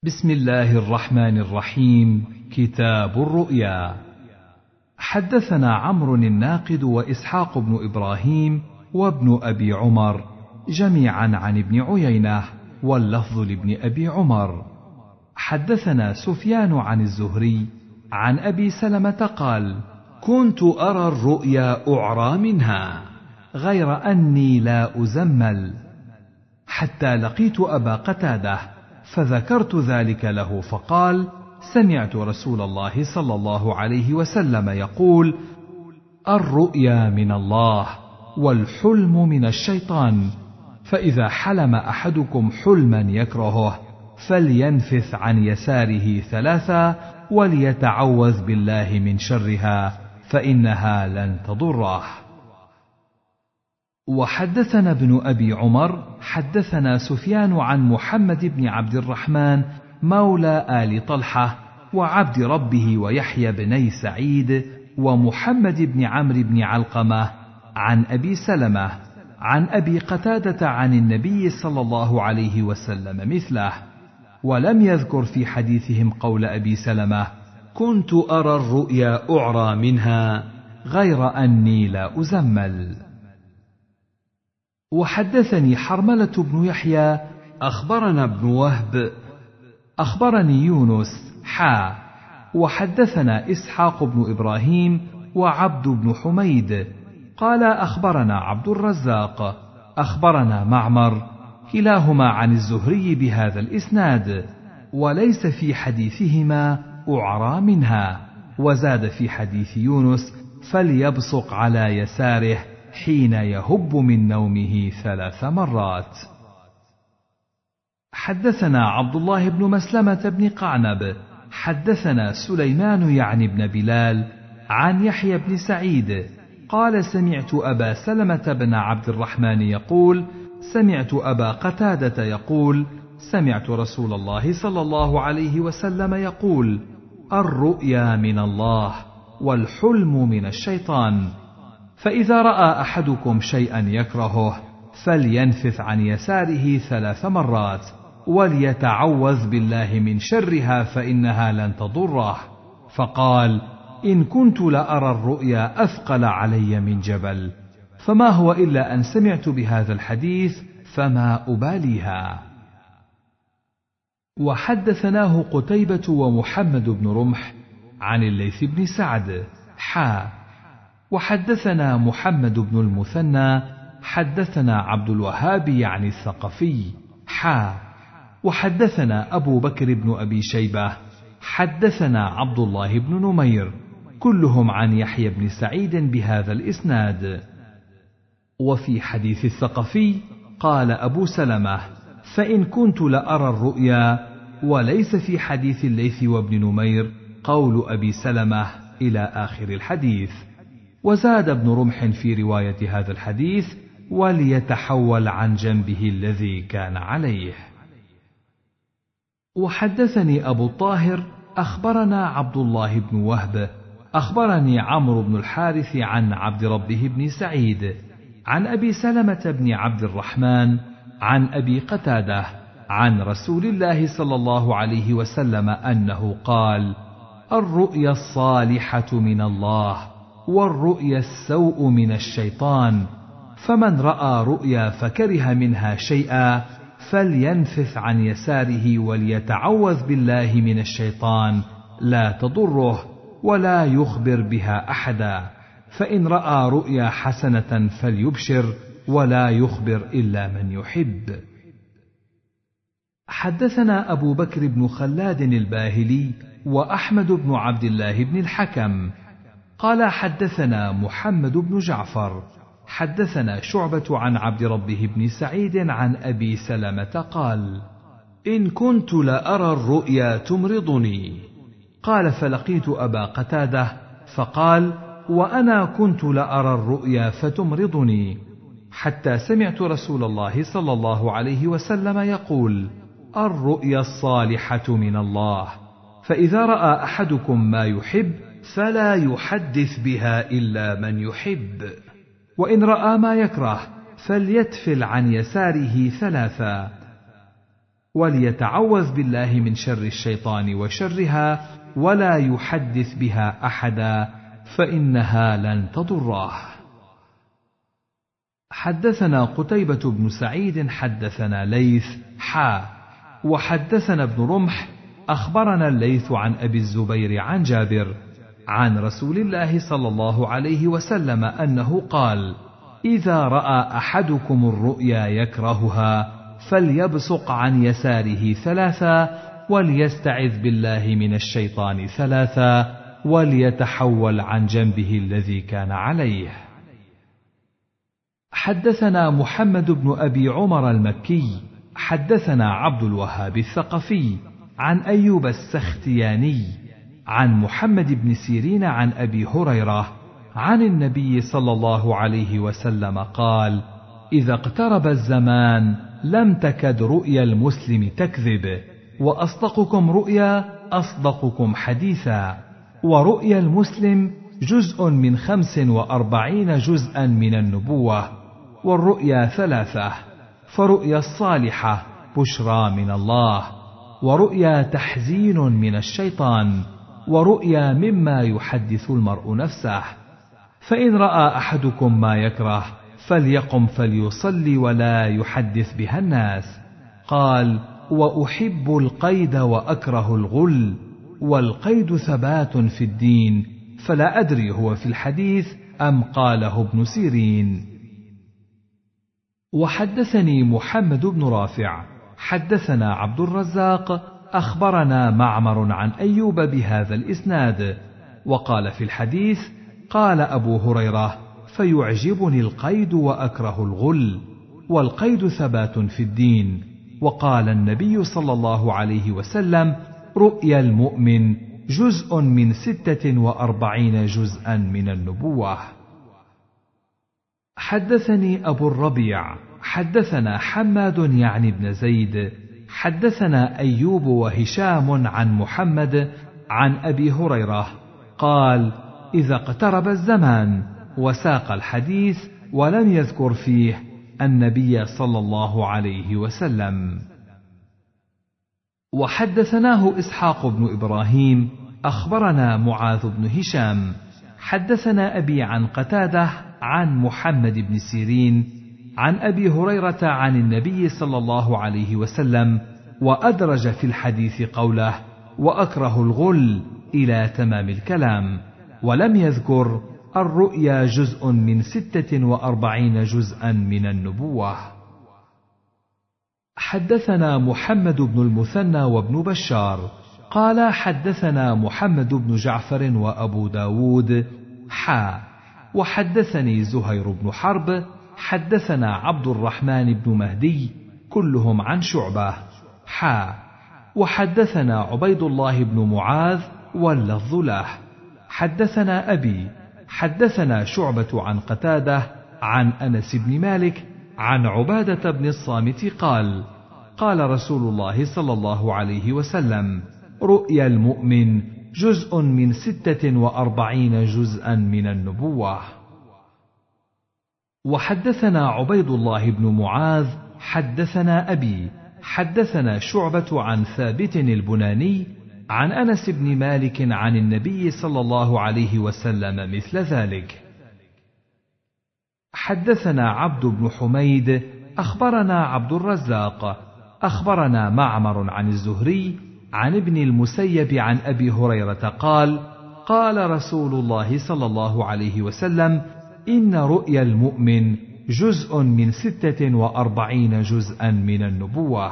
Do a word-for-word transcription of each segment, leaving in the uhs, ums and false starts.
بسم الله الرحمن الرحيم. كتاب الرؤيا. حدثنا عمرو الناقد وإسحاق بن إبراهيم وابن أبي عمر جميعا عن ابن عيينة، واللفظ لابن أبي عمر. حدثنا سفيان عن الزهري عن أبي سلمة قال: كنت أرى الرؤيا أعرى منها غير أني لا أزمل، حتى لقيت أبا قتادة فذكرت ذلك له فقال: سمعت رسول الله صلى الله عليه وسلم يقول: الرؤيا من الله والحلم من الشيطان، فإذا حلم أحدكم حلما يكرهه فلينفث عن يساره ثلاثا وليتعوذ بالله من شرها فإنها لن تضره. وحدثنا ابن أبي عمر حدثنا سفيان عن محمد بن عبد الرحمن مولى آل طلحة وعبد ربه ويحيى بني سعيد ومحمد بن عمرو بن علقمة عن أبي سلمة عن أبي قتادة عن النبي صلى الله عليه وسلم مثله، ولم يذكر في حديثهم قول أبي سلمة: كنت أرى الرؤيا أعرى منها غير أني لا أزمل. وحدثني حرملة بن يحيى أخبرنا ابن وهب أخبرني يونس حا وحدثنا إسحاق بن إبراهيم وعبد بن حميد قال: أخبرنا عبد الرزاق أخبرنا معمر كلاهما عن الزهري بهذا الإسناد، وليس في حديثهما أعرى منها، وزاد في حديث يونس: فليبصق على يساره حين يهب من نومه ثلاث مرات. حدثنا عبد الله بن مسلمة بن قعنب حدثنا سليمان يعني بن بلال عن يحيى بن سعيد قال: سمعت أبا سلمة بن عبد الرحمن يقول: سمعت أبا قتادة يقول: سمعت رسول الله صلى الله عليه وسلم يقول: الرؤيا من الله والحلم من الشيطان، فإذا رأى أحدكم شيئا يكرهه فلينفث عن يساره ثلاث مرات وليتعوذ بالله من شرها فإنها لن تضره. فقال: إن كنت لأرى الرؤيا أثقل علي من جبل، فما هو إلا أن سمعت بهذا الحديث فما أباليها. وحدثناه قتيبة ومحمد بن رمح عن الليث بن سعد حا وحدثنا محمد بن المثنى حدثنا عبد الوهاب يعني الثقفي حا وحدثنا أبو بكر بن أبي شيبة حدثنا عبد الله بن نمير كلهم عن يحيى بن سعيد بهذا الإسناد. وفي حديث الثقفي قال أبو سلمة: فإن كنت لأرى الرؤيا، وليس في حديث الليث وابن نمير قول أبي سلمة إلى آخر الحديث. وزاد ابن رمح في رواية هذا الحديث: وليتحول عن جنبه الذي كان عليه. وحدثني أبو الطاهر أخبرنا عبد الله بن وهب أخبرني عمرو بن الحارث عن عبد ربه بن سعيد عن أبي سلمة بن عبد الرحمن عن أبي قتادة عن رسول الله صلى الله عليه وسلم أنه قال: الرؤيا الصالحة من الله والرؤيا السوء من الشيطان، فمن رأى رؤيا فكره منها شيئا فلينفث عن يساره وليتعوذ بالله من الشيطان لا تضره ولا يخبر بها أحدا، فإن رأى رؤيا حسنة فليبشر ولا يخبر إلا من يحب. حدثنا أبو بكر بن خلاد الباهلي وأحمد بن عبد الله بن الحكم قال: حدثنا محمد بن جعفر حدثنا شعبة عن عبد ربه بن سعيد عن أبي سلمة قال: إن كنت لأرى الرؤيا تمرضني. قال: فلقيت أبا قتادة فقال: وأنا كنت لأرى الرؤيا فتمرضني، حتى سمعت رسول الله صلى الله عليه وسلم يقول: الرؤيا الصالحة من الله، فإذا رأى أحدكم ما يحب فلا يحدث بها إلا من يحب، وإن رأى ما يكره فليتفل عن يساره ثلاثا. وليتعوذ بالله من شر الشيطان وشرها، ولا يحدث بها أحدا فإنها لن تضره. حدثنا قتيبة بن سعيد حدثنا ليث حا وحدثنا ابن رمح أخبرنا الليث عن أبي الزبير عن جابر عن رسول الله صلى الله عليه وسلم أنه قال: إذا رأى أحدكم الرؤيا يكرهها فليبصق عن يساره ثلاثا، وليستعذ بالله من الشيطان ثلاثا، وليتحول عن جنبه الذي كان عليه. حدثنا محمد بن أبي عمر المكي حدثنا عبد الوهاب الثقفي عن أيوب السختياني عن محمد بن سيرين عن أبي هريرة عن النبي صلى الله عليه وسلم قال: إذا اقترب الزمان لم تكد رؤيا المسلم تكذب، وأصدقكم رؤيا أصدقكم حديثا، ورؤيا المسلم جزء من خمس وأربعين جزءا من النبوة، والرؤيا ثلاثة: فرؤيا الصالحة بشرى من الله، ورؤيا تحزين من الشيطان، ورؤيا مما يحدث المرء نفسه. فإن رأى أحدكم ما يكره فليقم فليصلي ولا يحدث بها الناس. قال: وأحب القيد وأكره الغل، والقيد ثبات في الدين، فلا أدري هو في الحديث أم قاله ابن سيرين. وحدثني محمد بن رافع حدثنا عبد الرزاق أخبرنا معمر عن أيوب بهذا الإسناد، وقال في الحديث: قال أبو هريرة: فيعجبني القيد وأكره الغل، والقيد ثبات في الدين. وقال النبي صلى الله عليه وسلم: رؤيا المؤمن جزء من ستة وأربعين جزءا من النبوة. حدثني أبو الربيع حدثنا حماد يعني بن زيد حدثنا أيوب وهشام عن محمد عن أبي هريرة قال: إذا اقترب الزمان، وساق الحديث ولم يذكر فيه النبي صلى الله عليه وسلم. وحدثناه إسحاق بن إبراهيم أخبرنا معاذ بن هشام حدثنا أبي عن قتادة عن محمد بن سيرين عن أبي هريرة عن النبي صلى الله عليه وسلم، وأدرج في الحديث قوله: وأكره الغل إلى تمام الكلام، ولم يذكر الرؤيا جزء من ستة وأربعين جزءا من النبوة. حدثنا محمد بن المثنى وابن بشار قال: حدثنا محمد بن جعفر وأبو داود حا وحدثني زهير بن حرب حدثنا عبد الرحمن بن مهدي كلهم عن شعبة حا وحدثنا عبيد الله بن معاذ واللفظ له. حدثنا أبي حدثنا شعبة عن قتادة عن أنس بن مالك عن عبادة بن الصامت قال: قال رسول الله صلى الله عليه وسلم: رؤيا المؤمن جزء من ستة وأربعين جزءا من النبوة. وحدثنا عبيد الله بن معاذ حدثنا أبي حدثنا شعبة عن ثابت البناني عن أنس بن مالك عن النبي صلى الله عليه وسلم مثل ذلك. حدثنا عبد بن حميد أخبرنا عبد الرزاق أخبرنا معمر عن الزهري عن ابن المسيب عن أبي هريرة قال: قال رسول الله صلى الله عليه وسلم: إن رؤيا المؤمن جزء من ستة وأربعين جزءا من النبوة.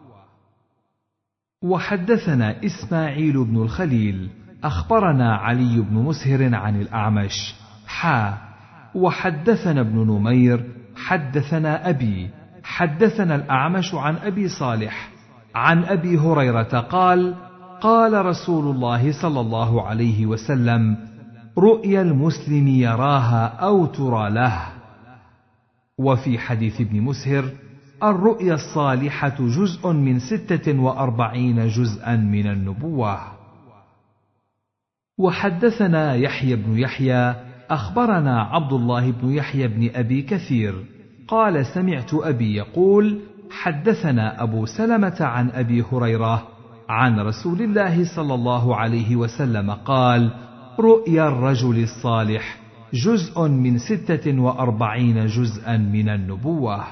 وحدثنا إسماعيل بن الخليل أخبرنا علي بن مسهر عن الأعمش حا وحدثنا ابن نمير حدثنا أبي حدثنا الأعمش عن أبي صالح عن أبي هريرة قال: قال رسول الله صلى الله عليه وسلم: رؤيا المسلم يراها أو ترى له. وفي حديث ابن مسهر: الرؤيا الصالحة جزء من ستة وأربعين جزءا من النبوة. وحدثنا يحيى بن يحيى أخبرنا عبد الله بن يحيى بن أبي كثير قال: سمعت أبي يقول: حدثنا أبو سلمة عن أبي هريرة عن رسول الله صلى الله عليه وسلم قال: رؤيا الرجل الصالح جزء من ستة وأربعين جزءا من النبوة.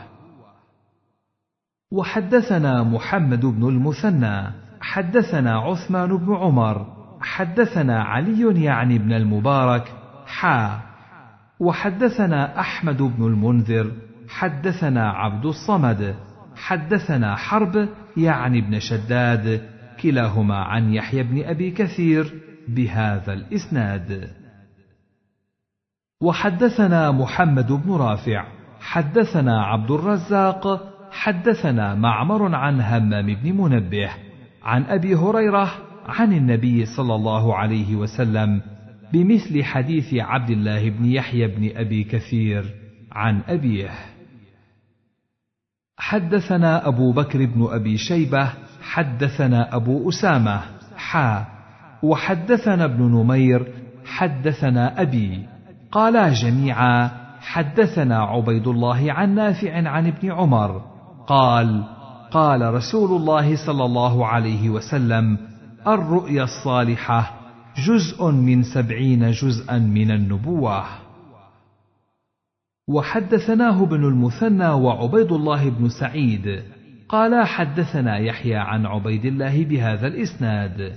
وحدثنا محمد بن المثنى حدثنا عثمان بن عمر حدثنا علي يعني بن المبارك حا وحدثنا أحمد بن المنذر حدثنا عبد الصمد حدثنا حرب يعني بن شداد كلاهما عن يحيى بن أبي كثير بهذا الإسناد. وحدثنا محمد بن رافع حدثنا عبد الرزاق حدثنا معمر عن همام بن منبه عن أبي هريرة عن النبي صلى الله عليه وسلم بمثل حديث عبد الله بن يحيى بن أبي كثير عن أبيه. حدثنا أبو بكر بن أبي شيبة حدثنا أبو أسامة حا وحدثنا ابن نمير حدثنا أبي قالا جميعا حدثنا عبيد الله عن نافع عن ابن عمر قال: قال رسول الله صلى الله عليه وسلم: الرؤيا الصالحة جزء من سبعين جزءا من النبوة. وحدثناه ابن المثنى وعبيد الله بن سعيد قالا حدثنا يحيى عن عبيد الله بهذا الإسناد.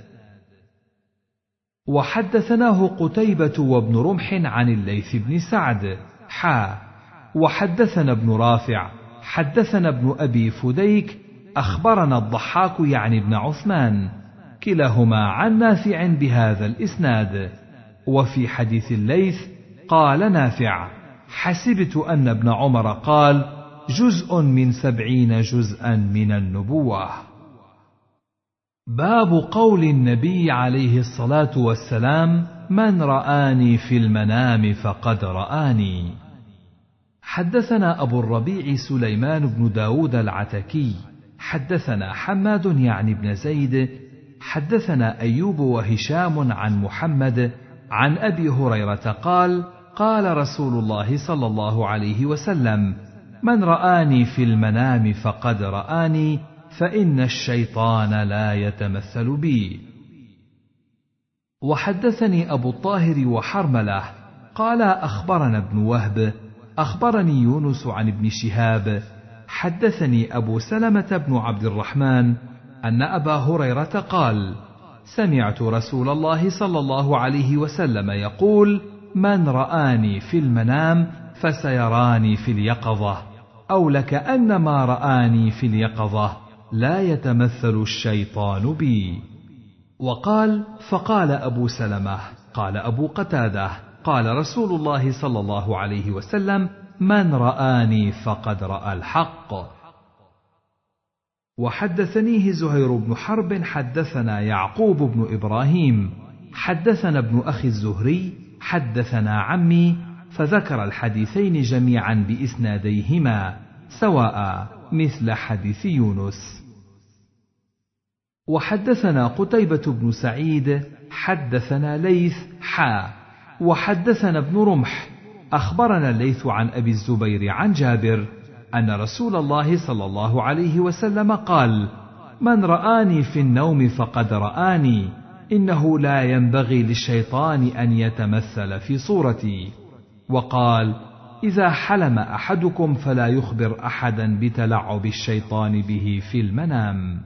وحدثناه قتيبة وابن رمح عن الليث بن سعد حا وحدثنا ابن رافع حدثنا ابن أبي فديك أخبرنا الضحاك يعني ابن عثمان كلاهما عن نافع بهذا الإسناد. وفي حديث الليث قال نافع: حسبت أن ابن عمر قال: جزء من سبعين جزءا من النبوة. باب قول النبي عليه الصلاة والسلام: من رآني في المنام فقد رآني. حدثنا أبو الربيع سليمان بن داود العتكي حدثنا حماد يعني بن زيد حدثنا أيوب وهشام عن محمد عن أبي هريرة قال: قال رسول الله صلى الله عليه وسلم: من رآني في المنام فقد رآني فإن الشيطان لا يتمثل بي. وحدثني أبو الطاهر وحرملة قال: أخبرنا ابن وهب أخبرني يونس عن ابن شهاب حدثني أبو سلمة بن عبد الرحمن أن أبا هريرة قال: سمعت رسول الله صلى الله عليه وسلم يقول: من رآني في المنام فسيراني في اليقظة، أو لكأنما رآني في اليقظة، لا يتمثل الشيطان بي. وقال: فقال أبو سلمة قال أبو قتادة قال رسول الله صلى الله عليه وسلم: من رآني فقد رأى الحق. وحدثنيه زهير بن حرب حدثنا يعقوب بن إبراهيم حدثنا ابن أخي الزهري حدثنا عمي، فذكر الحديثين جميعا بإسناديهما سواء مثل حديث يونس. وحدثنا قتيبة بن سعيد حدثنا ليث حا وحدثنا ابن رمح أخبرنا الليث عن أبي الزبير عن جابر أن رسول الله صلى الله عليه وسلم قال: من رآني في النوم فقد رآني، إنه لا ينبغي للشيطان أن يتمثل في صورتي. وقال: إذا حلم أحدكم فلا يخبر أحدا بتلعب الشيطان به في المنام.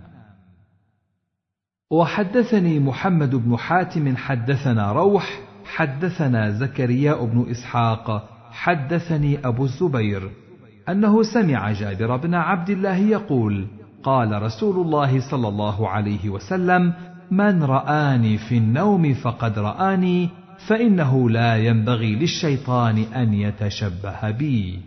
وحدثني محمد بن حاتم حدثنا روح حدثنا زكريا بن إسحاق حدثني أبو الزبير أنه سمع جابر بن عبد الله يقول: قال رسول الله صلى الله عليه وسلم: من رآني في النوم فقد رآني، فإنه لا ينبغي للشيطان أن يتشبه بي.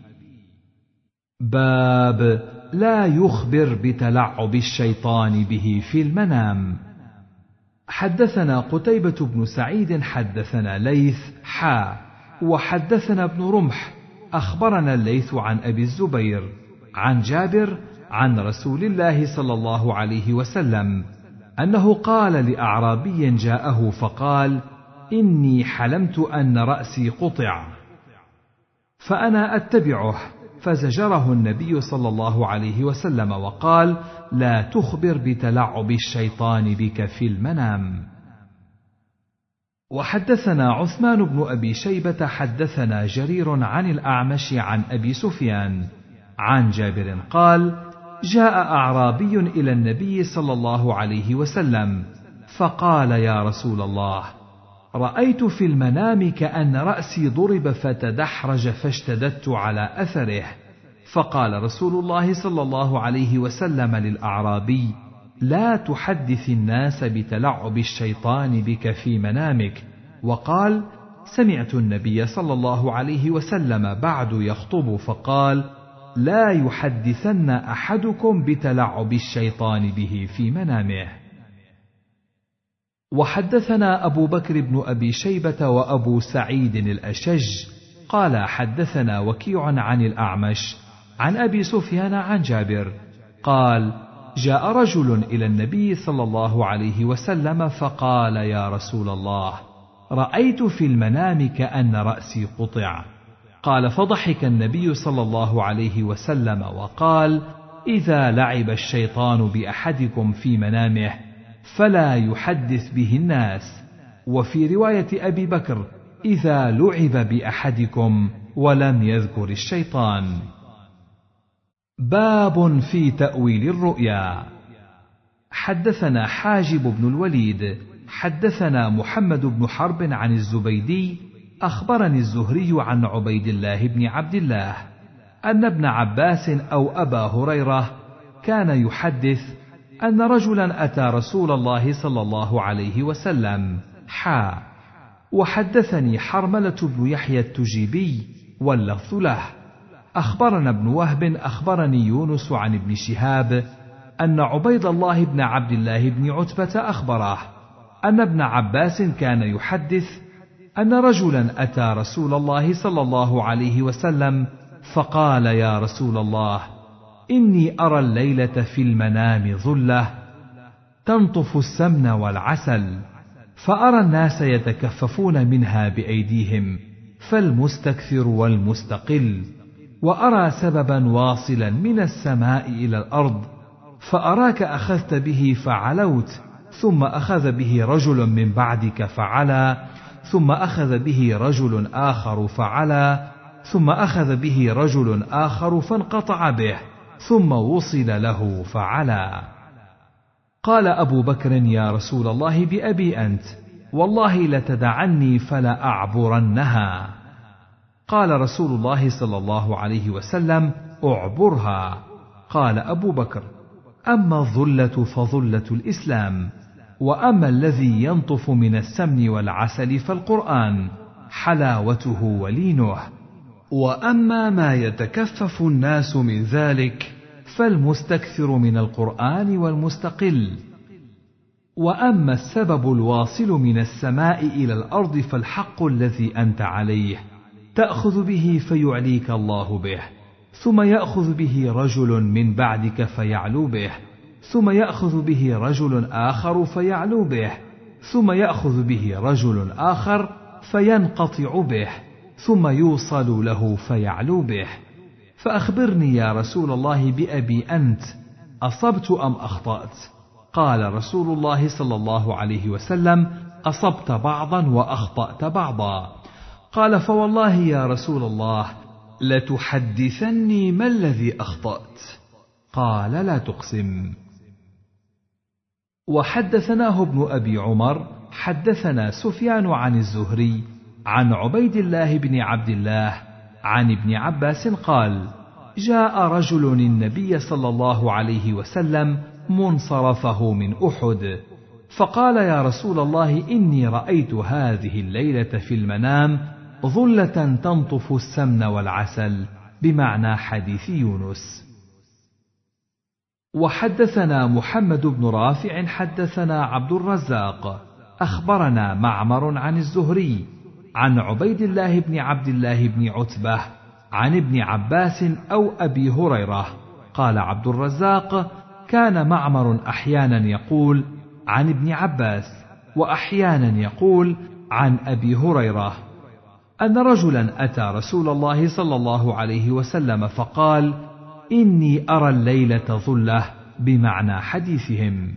باب لا يخبر بتلعب الشيطان به في المنام. حدثنا قتيبة بن سعيد حدثنا ليث حا وحدثنا ابن رمح أخبرنا الليث عن أبي الزبير عن جابر عن رسول الله صلى الله عليه وسلم أنه قال لأعرابي جاءه فقال: إني حلمت أن رأسي قطع، فأنا أتبعه، فزجره النبي صلى الله عليه وسلم وقال: لا تخبر بتلعب الشيطان بك في المنام. وحدثنا عثمان بن أبي شيبة حدثنا جرير عن الأعمش عن أبي سفيان عن جابر قال: جاء أعرابي إلى النبي صلى الله عليه وسلم فقال: يا رسول الله، رأيت في المنام كأن رأسي ضرب فتدحرج فاشتددت على أثره. فقال رسول الله صلى الله عليه وسلم للأعرابي: لا تحدث الناس بتلعب الشيطان بك في منامك. وقال: سمعت النبي صلى الله عليه وسلم بعد يخطب فقال: لا يحدثن أحدكم بتلعب الشيطان به في منامه. وحدثنا أبو بكر بن أبي شيبة وأبو سعيد الأشج قال حدثنا وكيع عن الأعمش عن أبي سفيان عن جابر قال: جاء رجل إلى النبي صلى الله عليه وسلم فقال: يا رسول الله، رأيت في المنام كأن رأسي قطع. قال: فضحك النبي صلى الله عليه وسلم وقال: إذا لعب الشيطان بأحدكم في منامه فلا يحدث به الناس. وفي رواية أبي بكر: إذا لعب بأحدكم ولم يذكر الشيطان. باب في تأويل الرؤيا. حدثنا حاجب بن الوليد حدثنا محمد بن حرب عن الزبيدي أخبرني الزهري عن عبيد الله بن عبد الله أن ابن عباس أو أبا هريرة كان يحدث أن رجلا أتى رسول الله صلى الله عليه وسلم حا. وحدثني حرملة بن يحيى التجيبي واللفظ له. أخبرنا ابن وهب أخبرني يونس عن ابن شهاب أن عبيد الله بن عبد الله بن عتبة أخبره أن ابن عباس كان يحدث أن رجلا أتى رسول الله صلى الله عليه وسلم فقال: يا رسول الله، إني أرى الليلة في المنام ظلة تنطف السمن والعسل، فأرى الناس يتكففون منها بأيديهم، فالمستكثر والمستقل، وأرى سببا واصلا من السماء إلى الأرض، فأراك أخذت به فعلوت، ثم أخذ به رجل من بعدك فعلا، ثم أخذ به رجل آخر فعلا، ثم أخذ به رجل آخر فانقطع به، ثم وصل له فعلا. قال أبو بكر: يا رسول الله، بأبي أنت، والله لتدعني فلا أعبرنها. قال رسول الله صلى الله عليه وسلم: أعبرها. قال أبو بكر: أما الظلة فظلة الإسلام، وأما الذي ينطف من السمن والعسل فالقرآن حلاوته ولينه، وأما ما يتكفف الناس من ذلك فالمستكثر من القرآن والمستقل، وأما السبب الواصل من السماء إلى الأرض فالحق الذي أنت عليه، تأخذ به فيعليك الله به، ثم يأخذ به رجل من بعدك فيعلو به، ثم يأخذ به رجل آخر فيعلو به، ثم يأخذ به رجل آخر فينقطع به، ثم يوصل له فيعلو به. فأخبرني يا رسول الله بأبي أنت، أصبت أم أخطأت؟ قال رسول الله صلى الله عليه وسلم: أصبت بعضا وأخطأت بعضا. قال: فوالله يا رسول الله لتحدثني ما الذي أخطأت؟ قال: لا تقسم. وحدثناه ابن أبي عمر حدثنا سفيان عن الزهري عن عبيد الله بن عبد الله عن ابن عباس قال: جاء رجل النبي صلى الله عليه وسلم منصرفه من أحد، فقال: يا رسول الله، إني رأيت هذه الليلة في المنام ظلة تنطف السمن والعسل، بمعنى حديث يونس. وحدثنا محمد بن رافع حدثنا عبد الرزاق أخبرنا معمر عن الزهري عن عبيد الله بن عبد الله بن عتبة عن ابن عباس أو أبي هريرة. قال عبد الرزاق: كان معمر أحيانا يقول عن ابن عباس، وأحيانا يقول عن أبي هريرة. أن رجلا أتى رسول الله صلى الله عليه وسلم فقال: إني أرى الليلة ظلة، بمعنى حديثهم.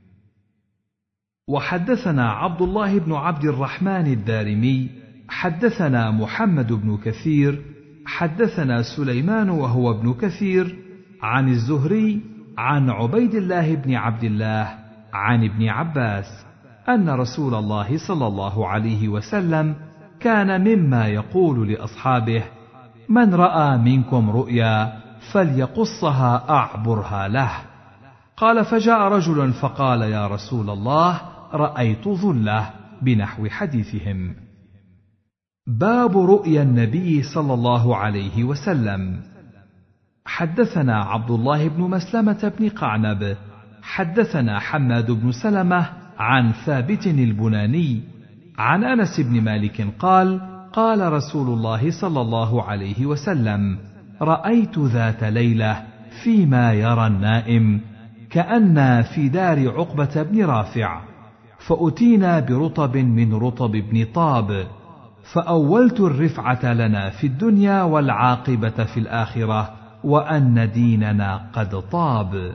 وحدثنا عبد الله بن عبد الرحمن الدارمي حدثنا محمد بن كثير حدثنا سليمان وهو ابن كثير عن الزهري عن عبيد الله بن عبد الله عن ابن عباس أن رسول الله صلى الله عليه وسلم كان مما يقول لأصحابه: من رأى منكم رؤيا فليقصها أعبرها له. قال: فجاء رجل فقال: يا رسول الله، رأيت ظلة، بنحو حديثهم. باب رؤيا النبي صلى الله عليه وسلم. حدثنا عبد الله بن مسلمة بن قعنب حدثنا حماد بن سلمة عن ثابت البناني عن أنس بن مالك قال: قال رسول الله صلى الله عليه وسلم: رأيت ذات ليلة فيما يرى النائم كأن في دار عقبة بن رافع، فأتينا برطب من رطب بن طاب، فأولت الرفعة لنا في الدنيا والعاقبة في الآخرة، وأن ديننا قد طاب.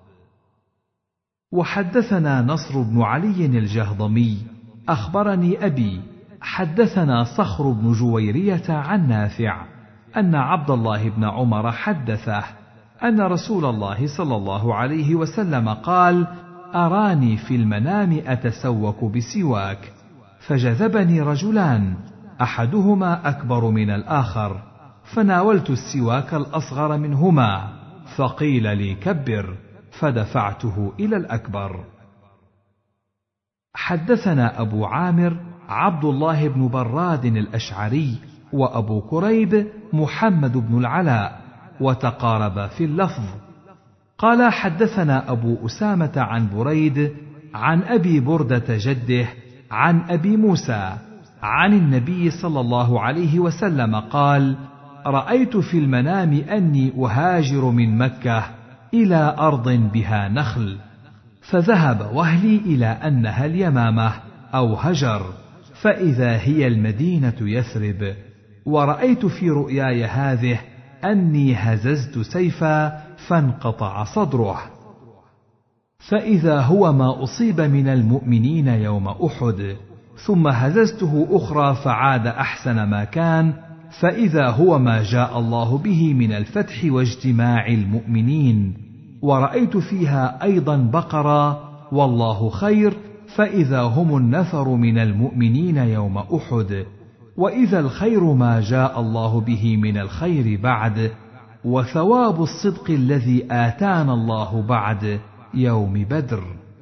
وحدثنا نصر بن علي الجهضمي أخبرني أبي حدثنا صخر بن جويرية عن نافع أن عبد الله بن عمر حدثه أن رسول الله صلى الله عليه وسلم قال: أراني في المنام أتسوك بسواك، فجذبني رجلان أحدهما أكبر من الآخر، فناولت السواك الأصغر منهما، فقيل لي: كبر، فدفعته إلى الأكبر. حدثنا أبو عامر عبد الله بن براد الأشعري وأبو كريب محمد بن العلاء، وتقاربا في اللفظ. قال: حدثنا أبو أسامة عن بريد عن أبي بردة جده عن أبي موسى عن النبي صلى الله عليه وسلم قال: رأيت في المنام أني أهاجر من مكة إلى أرض بها نخل، فذهب وهلي إلى أنها اليمامة أو هجر، فإذا هي المدينة يثرب، ورأيت في رؤياي هذه أني هززت سيفا فانقطع صدره، فإذا هو ما أصيب من المؤمنين يوم أحد، ثم هززته أخرى فعاد أحسن ما كان، فإذا هو ما جاء الله به من الفتح واجتماع المؤمنين، ورأيت فيها أيضا بقرا والله خير، فإذا هم النفر من المؤمنين يوم أحد، وإذا الخير ما جاء الله به من الخير بعد، وثواب الصدق الذي آتانا الله بعد يوم بدر.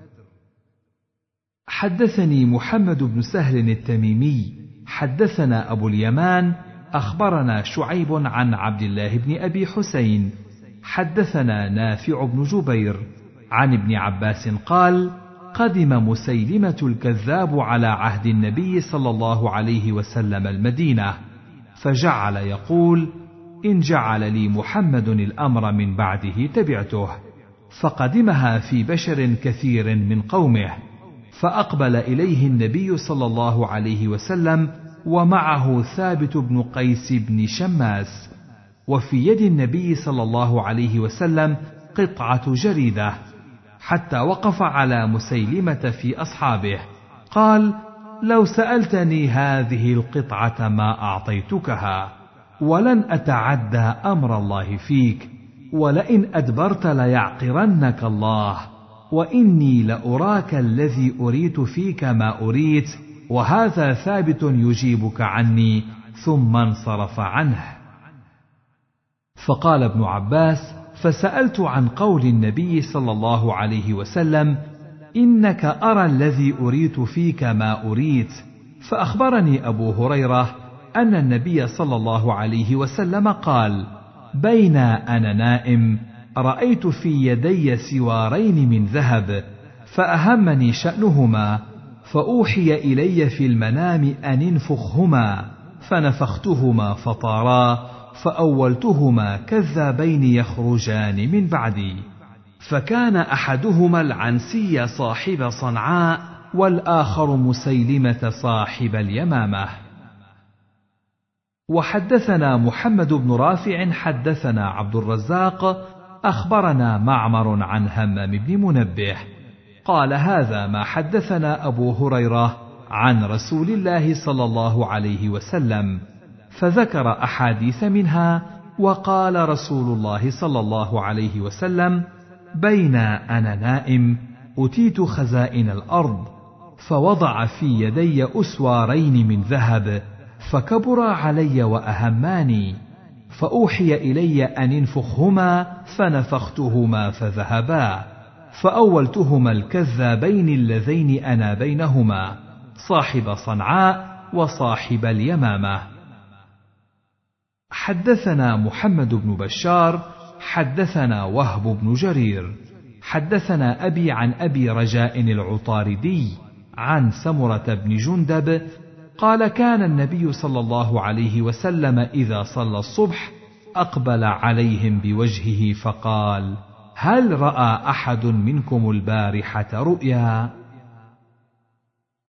حدثني محمد بن سهل التميمي حدثنا أبو اليمان أخبرنا شعيب عن عبد الله بن أبي حسين حدثنا نافع بن جبير عن ابن عباس قال: قدم مسيلمة الكذاب على عهد النبي صلى الله عليه وسلم المدينة، فجعل يقول: إن جعل لي محمد الأمر من بعده تبعته، فقدمها في بشر كثير من قومه، فأقبل إليه النبي صلى الله عليه وسلم ومعه ثابت بن قيس بن شماس، وفي يد النبي صلى الله عليه وسلم قطعة جريدة، حتى وقف على مسيلمة في أصحابه قال: لو سألتني هذه القطعة ما أعطيتكها، ولن أتعدى أمر الله فيك، ولئن أدبرت ليعقرنك الله، وإني لأراك الذي أريت فيك ما أريت، وهذا ثابت يجيبك عني، ثم انصرف عنه. فقال ابن عباس: فسألت عن قول النبي صلى الله عليه وسلم: إنك أرى الذي أريت فيك ما أريت، فأخبرني أبو هريرة أن النبي صلى الله عليه وسلم قال: بين أنا نائم رأيت في يدي سوارين من ذهب، فأهمني شأنهما، فأوحي إلي في المنام أن انفخهما، فنفختهما فطارا، فأولتهما كذابين يخرجان من بعدي، فكان أحدهما العنسي صاحب صنعاء، والآخر مسيلمة صاحب اليمامة. وحدثنا محمد بن رافع حدثنا عبد الرزاق أخبرنا معمر عن همام بن منبه قال هذا ما حدثنا أبو هريرة عن رسول الله صلى الله عليه وسلم، فذكر أحاديث منها، وقال رسول الله صلى الله عليه وسلم: بين أنا نائم أتيت خزائن الأرض، فوضع في يدي أسوارين من ذهب، فكبرا علي وأهماني، فأوحي إلي أن انفخهما، فنفختهما فذهبا، فأولتهما الكذابين اللذين أنا بينهما، صاحب صنعاء وصاحب اليمامة. حدثنا محمد بن بشار حدثنا وهب بن جرير حدثنا أبي عن أبي رجاء العطاردي عن سمرة بن جندب قال: كان النبي صلى الله عليه وسلم إذا صلى الصبح أقبل عليهم بوجهه فقال: هل رأى أحد منكم البارحة رؤيا؟